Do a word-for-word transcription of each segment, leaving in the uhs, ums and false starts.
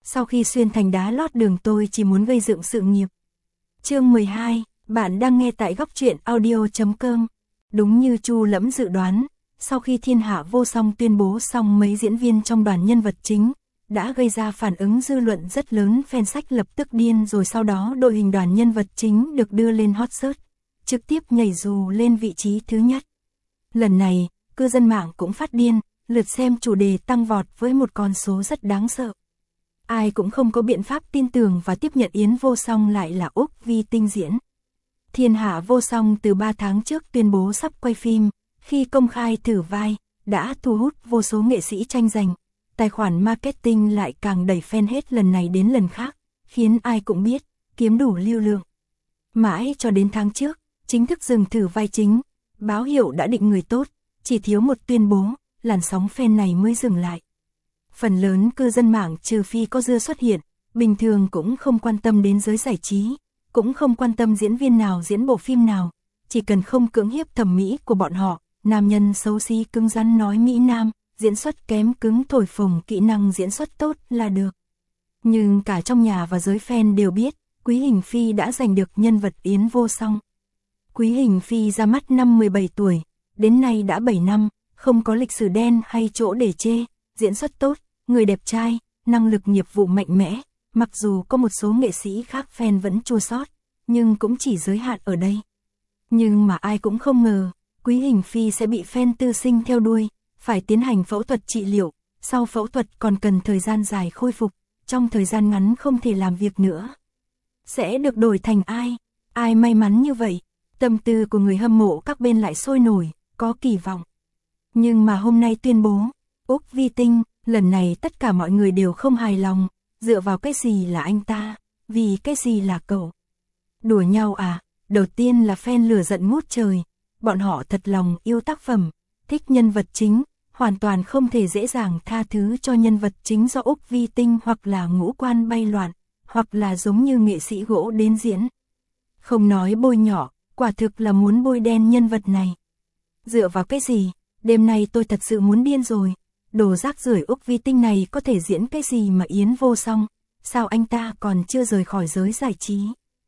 sau khi xuyên thành đá lót đường tôi chỉ muốn gây dựng sự nghiệp. Chương mười hai, bạn đang nghe tại góc truyện audio chấm com. Đúng như Chu Lẫm dự đoán, sau khi Thiên Hạ Vô Song tuyên bố xong mấy diễn viên trong đoàn nhân vật chính, đã gây ra phản ứng dư luận rất lớn, fan sách lập tức điên, rồi sau đó đội hình đoàn nhân vật chính được đưa lên hot search, trực tiếp nhảy dù lên vị trí thứ nhất. Lần này, cư dân mạng cũng phát điên, lượt xem chủ đề tăng vọt với một con số rất đáng sợ. Ai cũng không có biện pháp tin tưởng và tiếp nhận Yến Vô Song lại là Úc Vi Tinh diễn. Thiên Hạ Vô Song từ ba tháng trước tuyên bố sắp quay phim, khi công khai thử vai, đã thu hút vô số nghệ sĩ tranh giành. Tài khoản marketing lại càng đẩy fan hết lần này đến lần khác, khiến ai cũng biết, kiếm đủ lưu lượng. Mãi cho đến tháng trước, chính thức dừng thử vai chính, báo hiệu đã định người tốt, chỉ thiếu một tuyên bố, làn sóng fan này mới dừng lại. Phần lớn cư dân mạng trừ phi có dưa xuất hiện, bình thường cũng không quan tâm đến giới giải trí, cũng không quan tâm diễn viên nào diễn bộ phim nào, chỉ cần không cưỡng hiếp thẩm mỹ của bọn họ, nam nhân xấu xí cứng rắn nói Mỹ Nam, diễn xuất kém cứng thổi phồng kỹ năng diễn xuất tốt là được. Nhưng cả trong nhà và giới fan đều biết, Quý Hình Phi đã giành được nhân vật Yến Vô Song. Quý Hình Phi ra mắt năm mười bảy tuổi, đến nay đã bảy năm, không có lịch sử đen hay chỗ để chê, diễn xuất tốt, người đẹp trai, năng lực nghiệp vụ mạnh mẽ, mặc dù có một số nghệ sĩ khác fan vẫn chua xót, nhưng cũng chỉ giới hạn ở đây. Nhưng mà ai cũng không ngờ, Quý Hình Phi sẽ bị fan tư sinh theo đuôi, phải tiến hành phẫu thuật trị liệu, sau phẫu thuật còn cần thời gian dài khôi phục, trong thời gian ngắn không thể làm việc nữa. Sẽ được đổi thành ai? Ai may mắn như vậy? Tâm tư của người hâm mộ các bên lại sôi nổi, có kỳ vọng. Nhưng mà hôm nay tuyên bố, Úc Vi Tinh, lần này tất cả mọi người đều không hài lòng, dựa vào cái gì là anh ta, vì cái gì là cậu. Đùa nhau à? Đầu tiên là fan lửa giận ngút trời, bọn họ thật lòng yêu tác phẩm, thích nhân vật chính, hoàn toàn không thể dễ dàng tha thứ cho nhân vật chính do Úc Vi Tinh hoặc là ngũ quan bay loạn, hoặc là giống như nghệ sĩ gỗ đến diễn. Không nói bôi nhỏ, quả thực là muốn bôi đen nhân vật này. Dựa vào cái gì? Đêm nay tôi thật sự muốn điên rồi. Đồ rác rưởi Úc Vi Tinh này có thể diễn cái gì mà Yến Vô Song? Sao anh ta còn chưa rời khỏi giới giải trí?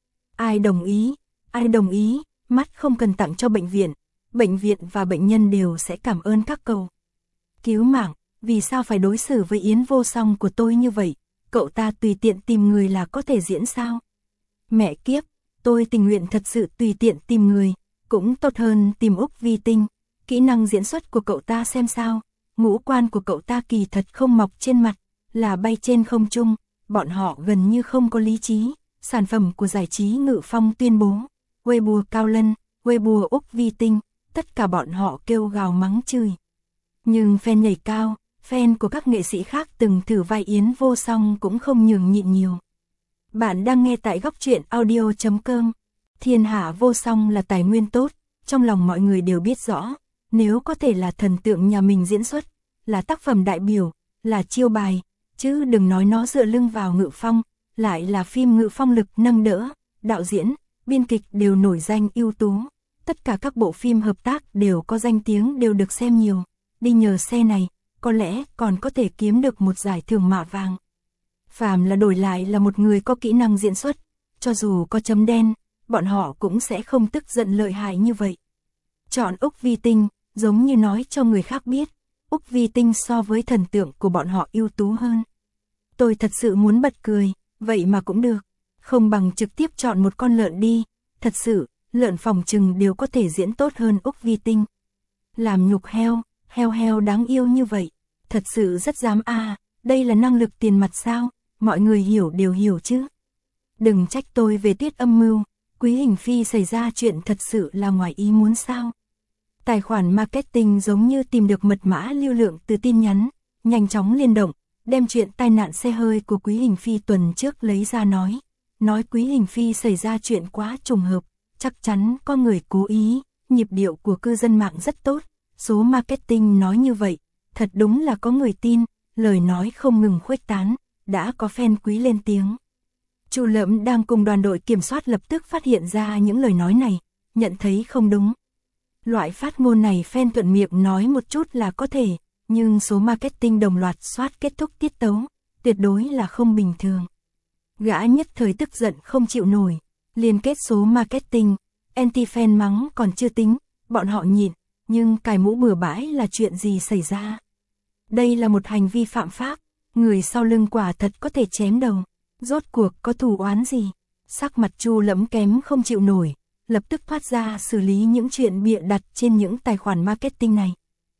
Ai đồng ý? Ai đồng ý? Mắt không cần tặng cho bệnh viện. Bệnh viện và bệnh nhân đều sẽ cảm ơn các cậu. Cứu mạng, vì sao phải đối xử với Yến Vô Song của tôi như vậy? Cậu ta tùy tiện tìm người là có thể diễn sao? Mẹ kiếp, tôi tình nguyện thật sự tùy tiện tìm người, cũng tốt hơn tìm Úc Vi Tinh. Kỹ năng diễn xuất của cậu ta xem sao? Ngũ quan của cậu ta kỳ thật không mọc trên mặt, là bay trên không trung, bọn họ gần như không có lý trí. Sản phẩm của giải trí Ngự Phong tuyên bố, Weibo Cao Lân, Weibo Úc Vi Tinh, tất cả bọn họ kêu gào mắng chửi. Nhưng fan nhảy cao, fan của các nghệ sĩ khác từng thử vai Yến Vô Song cũng không nhường nhịn nhiều. Bạn đang nghe tại góc truyện audio chấm com. Thiên Hạ Vô Song là tài nguyên tốt, trong lòng mọi người đều biết rõ, nếu có thể là thần tượng nhà mình diễn xuất, là tác phẩm đại biểu, là chiêu bài, chứ đừng nói nó dựa lưng vào Ngự Phong, lại là phim Ngự Phong lực nâng đỡ, đạo diễn, biên kịch đều nổi danh ưu tú, tất cả các bộ phim hợp tác đều có danh tiếng, đều được xem nhiều, đi nhờ xe này, có lẽ còn có thể kiếm được một giải thưởng mạ vàng. Phàm là đổi lại là một người có kỹ năng diễn xuất, cho dù có chấm đen, bọn họ cũng sẽ không tức giận lợi hại như vậy. Chọn Úc Vi Tinh, giống như nói cho người khác biết, Úc Vi Tinh so với thần tượng của bọn họ ưu tú hơn. Tôi thật sự muốn bật cười, vậy mà cũng được, không bằng trực tiếp chọn một con lợn đi, thật sự, lợn phòng trừng đều có thể diễn tốt hơn Úc Vi Tinh. Làm nhục heo, heo heo đáng yêu như vậy, thật sự rất dám à, đây là năng lực tiền mặt sao, mọi người hiểu đều hiểu chứ. Đừng trách tôi về Tuyết âm mưu, Quý Hình Phi xảy ra chuyện thật sự là ngoài ý muốn sao. Tài khoản marketing giống như tìm được mật mã lưu lượng từ tin nhắn, nhanh chóng liên động, đem chuyện tai nạn xe hơi của Quý Hình Phi tuần trước lấy ra nói. Nói Quý Hình Phi xảy ra chuyện quá trùng hợp, chắc chắn có người cố ý, nhịp điệu của cư dân mạng rất tốt, số marketing nói như vậy, thật đúng là có người tin, lời nói không ngừng khuếch tán, đã có fan Quý lên tiếng. Chu Lẫm đang cùng đoàn đội kiểm soát lập tức phát hiện ra những lời nói này, nhận thấy không đúng. Loại phát ngôn này fan thuận miệng nói một chút là có thể, nhưng số marketing đồng loạt soát kết thúc tiết tấu, tuyệt đối là không bình thường. Gã nhất thời tức giận không chịu nổi, liên kết số marketing, anti-fan mắng còn chưa tính, bọn họ nhịn, nhưng cài mũ bừa bãi là chuyện gì xảy ra? Đây là một hành vi phạm pháp, người sau lưng quả thật có thể chém đầu, rốt cuộc có thù oán gì? Sắc mặt Chu Lẫm kém không chịu nổi, lập tức thoát ra xử lý những chuyện bịa đặt trên những tài khoản marketing này.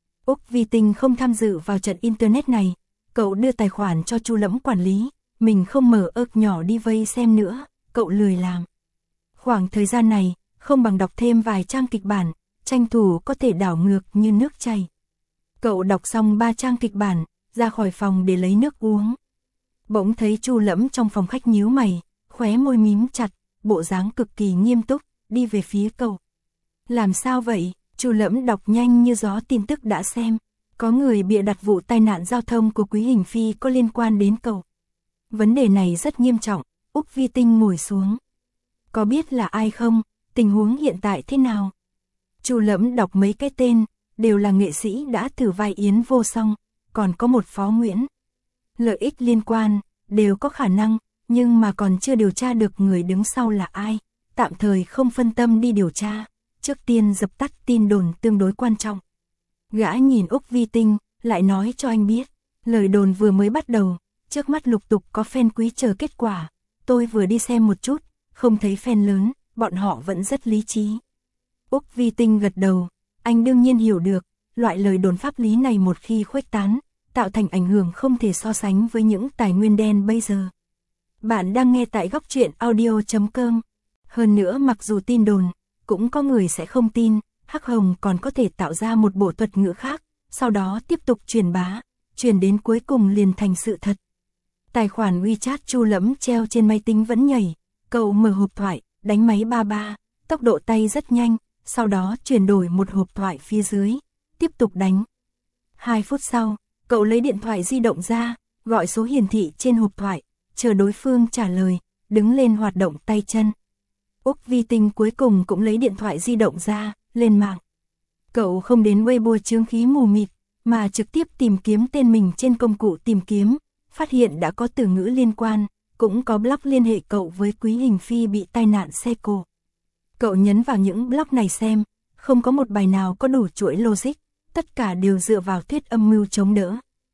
Úc Vi Tinh không tham dự vào trận internet này, cậu đưa tài khoản cho Chu Lẫm quản lý, mình không mở ớt nhỏ đi vây xem nữa, cậu lười làm. Khoảng thời gian này, không bằng đọc thêm vài trang kịch bản, tranh thủ có thể đảo ngược như nước chảy. Cậu đọc xong ba trang kịch bản, ra khỏi phòng để lấy nước uống. Bỗng thấy Chu Lẫm trong phòng khách nhíu mày, khóe môi mím chặt, bộ dáng cực kỳ nghiêm túc, đi về phía cậu. Làm sao vậy? Chu Lẫm đọc nhanh như gió tin tức đã xem. Có người bịa đặt vụ tai nạn giao thông của Quý Hình Phi có liên quan đến cậu. Vấn đề này rất nghiêm trọng, Úc Vi Tinh ngồi xuống. Có biết là ai không? Tình huống hiện tại thế nào? Chu Lẫm đọc mấy cái tên, đều là nghệ sĩ đã thử vai Yến Vô Song, còn có một Phó Nguyễn. Lợi ích liên quan, đều có khả năng, nhưng mà còn chưa điều tra được người đứng sau là ai, tạm thời không phân tâm đi điều tra, trước tiên dập tắt tin đồn tương đối quan trọng. Gã nhìn Úc Vi Tinh, lại nói cho anh biết, lời đồn vừa mới bắt đầu, trước mắt lục tục có fan quý chờ kết quả, tôi vừa đi xem một chút, không thấy fan lớn, bọn họ vẫn rất lý trí. Úc Vi Tinh gật đầu, anh đương nhiên hiểu được, loại lời đồn pháp lý này một khi khuếch tán, tạo thành ảnh hưởng không thể so sánh với những tài nguyên đen bây giờ. Bạn đang nghe tại góc truyện audio chấm com. Hơn nữa mặc dù tin đồn, cũng có người sẽ không tin, Hắc Hồng còn có thể tạo ra một bộ thuật ngữ khác, sau đó tiếp tục truyền bá, truyền đến cuối cùng liền thành sự thật. Tài khoản WeChat Chu Lẫm treo trên máy tính vẫn nhảy, cậu mở hộp thoại, đánh máy ba ba, tốc độ tay rất nhanh, sau đó chuyển đổi một hộp thoại phía dưới, tiếp tục đánh. Hai phút sau, cậu lấy điện thoại di động ra, gọi số hiển thị trên hộp thoại, chờ đối phương trả lời, đứng lên hoạt động tay chân. Úc Vi Tinh cuối cùng cũng lấy điện thoại di động ra, lên mạng. Cậu không đến Weibo chướng khí mù mịt, mà trực tiếp tìm kiếm tên mình trên công cụ tìm kiếm, phát hiện đã có từ ngữ liên quan, cũng có blog liên hệ cậu với Quý Hình Phi bị tai nạn xe cộ. Cậu nhấn vào những blog này xem, không có một bài nào có đủ chuỗi logic, tất cả đều dựa vào thuyết âm mưu chống đỡ.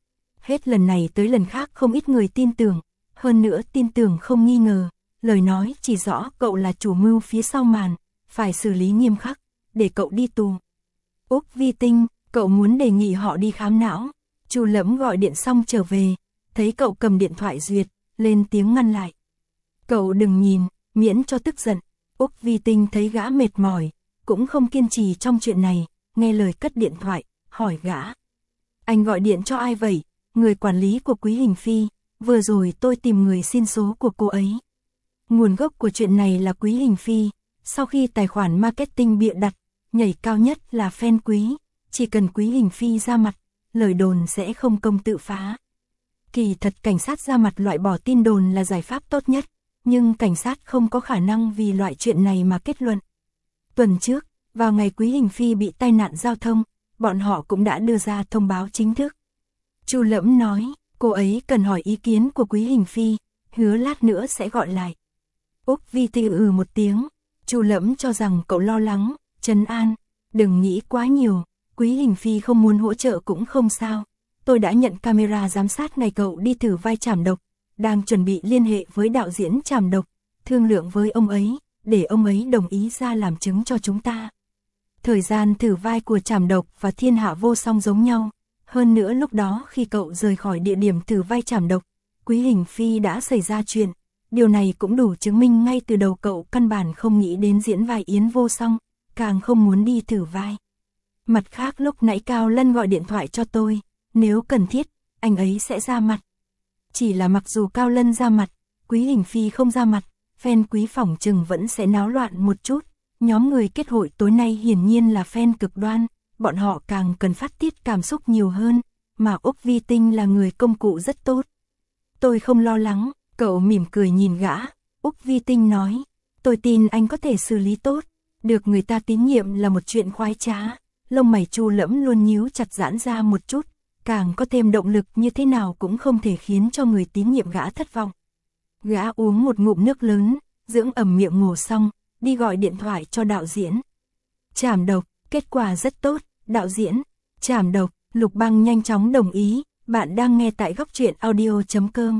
Hết lần này tới lần khác không ít người tin tưởng, hơn nữa tin tưởng không nghi ngờ, lời nói chỉ rõ cậu là chủ mưu phía sau màn, phải xử lý nghiêm khắc, để cậu đi tù. Úc Vi Tinh, cậu muốn đề nghị họ đi khám não. Chu Lẫm gọi điện xong trở về, thấy cậu cầm điện thoại duyệt, lên tiếng ngăn lại. Cậu đừng nhìn, miễn cho tức giận. Úc Vi Tinh thấy gã mệt mỏi, cũng không kiên trì trong chuyện này, nghe lời cất điện thoại, hỏi gã. Anh gọi điện cho ai vậy? Người quản lý của Quý Hình Phi, vừa rồi tôi tìm người xin số của cô ấy. Nguồn gốc của chuyện này là Quý Hình Phi, sau khi tài khoản marketing bịa đặt, nhảy cao nhất là fan Quý, chỉ cần Quý Hình Phi ra mặt, lời đồn sẽ không công tự phá. Kỳ thật cảnh sát ra mặt loại bỏ tin đồn là giải pháp tốt nhất, nhưng cảnh sát không có khả năng vì loại chuyện này mà kết luận. Tuần trước, vào ngày Quý Hình Phi bị tai nạn giao thông, bọn họ cũng đã đưa ra thông báo chính thức. Chu Lẫm nói, cô ấy cần hỏi ý kiến của Quý Hình Phi, hứa lát nữa sẽ gọi lại. Úc Vi Tinh ừ một tiếng, Chu Lẫm cho rằng cậu lo lắng, trấn an, đừng nghĩ quá nhiều, Quý Hình Phi không muốn hỗ trợ cũng không sao. Tôi đã nhận camera giám sát ngày cậu đi thử vai Trảm Độc, đang chuẩn bị liên hệ với đạo diễn Trảm Độc, thương lượng với ông ấy, để ông ấy đồng ý ra làm chứng cho chúng ta. Thời gian thử vai của Trảm Độc và Thiên Hạ Vô Song giống nhau, hơn nữa lúc đó khi cậu rời khỏi địa điểm thử vai Trảm Độc, Quý Hình Phi đã xảy ra chuyện, điều này cũng đủ chứng minh ngay từ đầu cậu căn bản không nghĩ đến diễn vai Yến Vô Song, càng không muốn đi thử vai. Mặt khác lúc nãy Cao Lân gọi điện thoại cho tôi, nếu cần thiết, anh ấy sẽ ra mặt. Chỉ là mặc dù Cao Lân ra mặt, Quý Hình Phi không ra mặt, fan Quý phỏng chừng vẫn sẽ náo loạn một chút. Nhóm người kết hội tối nay hiển nhiên là fan cực đoan, bọn họ càng cần phát tiết cảm xúc nhiều hơn, mà Úc Vi Tinh là người công cụ rất tốt. Tôi không lo lắng, cậu mỉm cười nhìn gã, Úc Vi Tinh nói, tôi tin anh có thể xử lý tốt, được người ta tín nhiệm là một chuyện khoái trá. Lông mày Chu Lẫm luôn nhíu chặt giãn ra một chút, càng có thêm động lực như thế nào cũng không thể khiến cho người tín nhiệm gã thất vọng. Gã uống một ngụm nước lớn, dưỡng ẩm miệng ngủ xong, đi gọi điện thoại cho đạo diễn. Trảm độc, kết quả rất tốt, đạo diễn. Trảm độc, Lục Băng nhanh chóng đồng ý, bạn đang nghe tại góc truyện audio chấm com.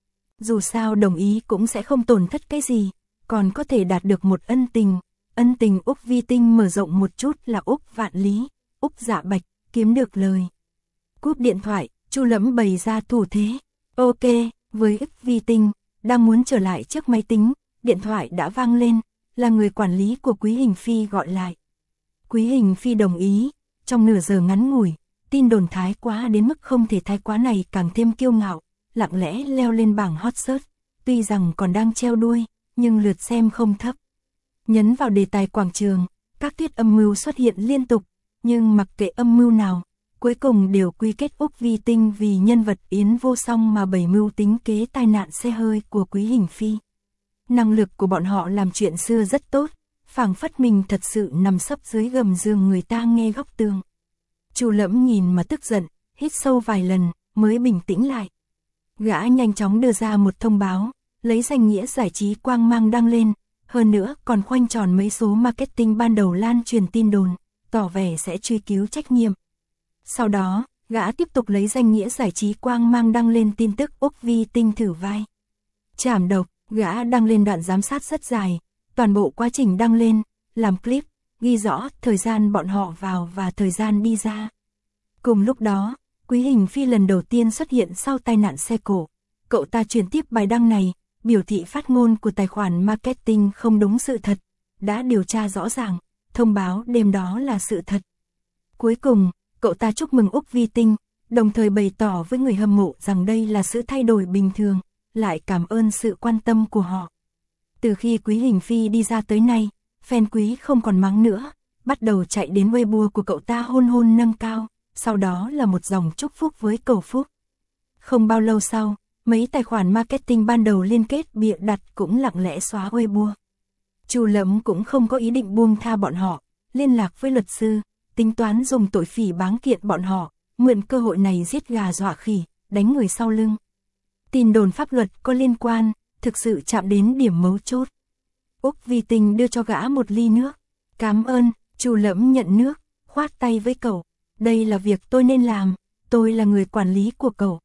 Dù sao đồng ý cũng sẽ không tổn thất cái gì, còn có thể đạt được một ân tình. Ân tình Úc Vi Tinh mở rộng một chút là Úc Vạn Lý, Úc Dạ Bạch, kiếm được lời. Cúp điện thoại, Chu Lẫm bày ra thủ thế. Ok, với Úc Vi Tinh, đang muốn trở lại trước máy tính, điện thoại đã vang lên, là người quản lý của Quý Hình Phi gọi lại. Quý Hình Phi đồng ý, trong nửa giờ ngắn ngủi, tin đồn thái quá đến mức không thể thái quá này càng thêm kiêu ngạo, lặng lẽ leo lên bảng hot search, tuy rằng còn đang treo đuôi, nhưng lượt xem không thấp. Nhấn vào đề tài quảng trường, các thuyết âm mưu xuất hiện liên tục, nhưng mặc kệ âm mưu nào, cuối cùng đều quy kết Úc Vi Tinh vì nhân vật Yến Vô Song mà bày mưu tính kế tai nạn xe hơi của Quý Hình Phi. Năng lực của bọn họ làm chuyện xưa rất tốt, phảng phất mình thật sự nằm sấp dưới gầm giường người ta nghe góc tường. Chu Lẫm nhìn mà tức giận, hít sâu vài lần, mới bình tĩnh lại. Gã nhanh chóng đưa ra một thông báo, lấy danh nghĩa giải trí quang mang đăng lên, hơn nữa còn khoanh tròn mấy số marketing ban đầu lan truyền tin đồn, tỏ vẻ sẽ truy cứu trách nhiệm. Sau đó, gã tiếp tục lấy danh nghĩa giải trí quang mang đăng lên tin tức Úc Vi Tinh thử vai. Trảm độc, gã đăng lên đoạn giám sát rất dài, toàn bộ quá trình đăng lên, làm clip, ghi rõ thời gian bọn họ vào và thời gian đi ra. Cùng lúc đó, Quý Hình Phi lần đầu tiên xuất hiện sau tai nạn xe cộ. Cậu ta truyền tiếp bài đăng này, biểu thị phát ngôn của tài khoản marketing không đúng sự thật, đã điều tra rõ ràng, thông báo đêm đó là sự thật. Cuối cùng, cậu ta chúc mừng Úc Vi Tinh, đồng thời bày tỏ với người hâm mộ rằng đây là sự thay đổi bình thường, lại cảm ơn sự quan tâm của họ. Từ khi Quý Hình Phi đi ra tới nay, fan Quý không còn mắng nữa, bắt đầu chạy đến Weibo của cậu ta hôn hôn nâng cao, sau đó là một dòng chúc phúc với cầu phúc. Không bao lâu sau, mấy tài khoản marketing ban đầu liên kết bịa đặt cũng lặng lẽ xóa Weibo. Chu Lẫm cũng không có ý định buông tha bọn họ, liên lạc với luật sư, tính toán dùng tội phỉ báng kiện bọn họ, mượn cơ hội này giết gà dọa khỉ, đánh người sau lưng. Tin đồn pháp luật có liên quan, thực sự chạm đến điểm mấu chốt. Úc Vi Tinh đưa cho gã một ly nước. Cảm ơn, Chu Lẫm nhận nước, khoát tay với cậu. Đây là việc tôi nên làm, tôi là người quản lý của cậu.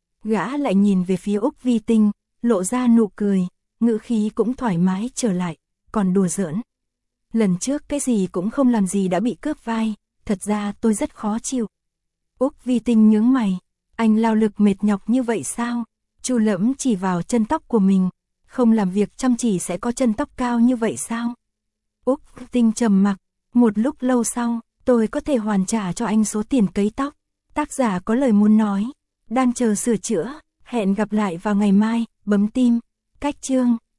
Gã lại nhìn về phía Úc Vi Tinh, lộ ra nụ cười, ngữ khí cũng thoải mái trở lại, còn đùa giỡn. Lần trước cái gì cũng không làm gì đã bị cướp vai, thật ra tôi rất khó chịu. Úc Vi Tinh nhướng mày, anh lao lực mệt nhọc như vậy sao? Chu Lẫm chỉ vào chân tóc của mình, không làm việc chăm chỉ sẽ có chân tóc cao như vậy sao? Úc Tinh trầm mặc, một lúc lâu sau, tôi có thể hoàn trả cho anh số tiền cấy tóc. Tác giả có lời muốn nói, đang chờ sửa chữa, hẹn gặp lại vào ngày mai, bấm tim, cách chương.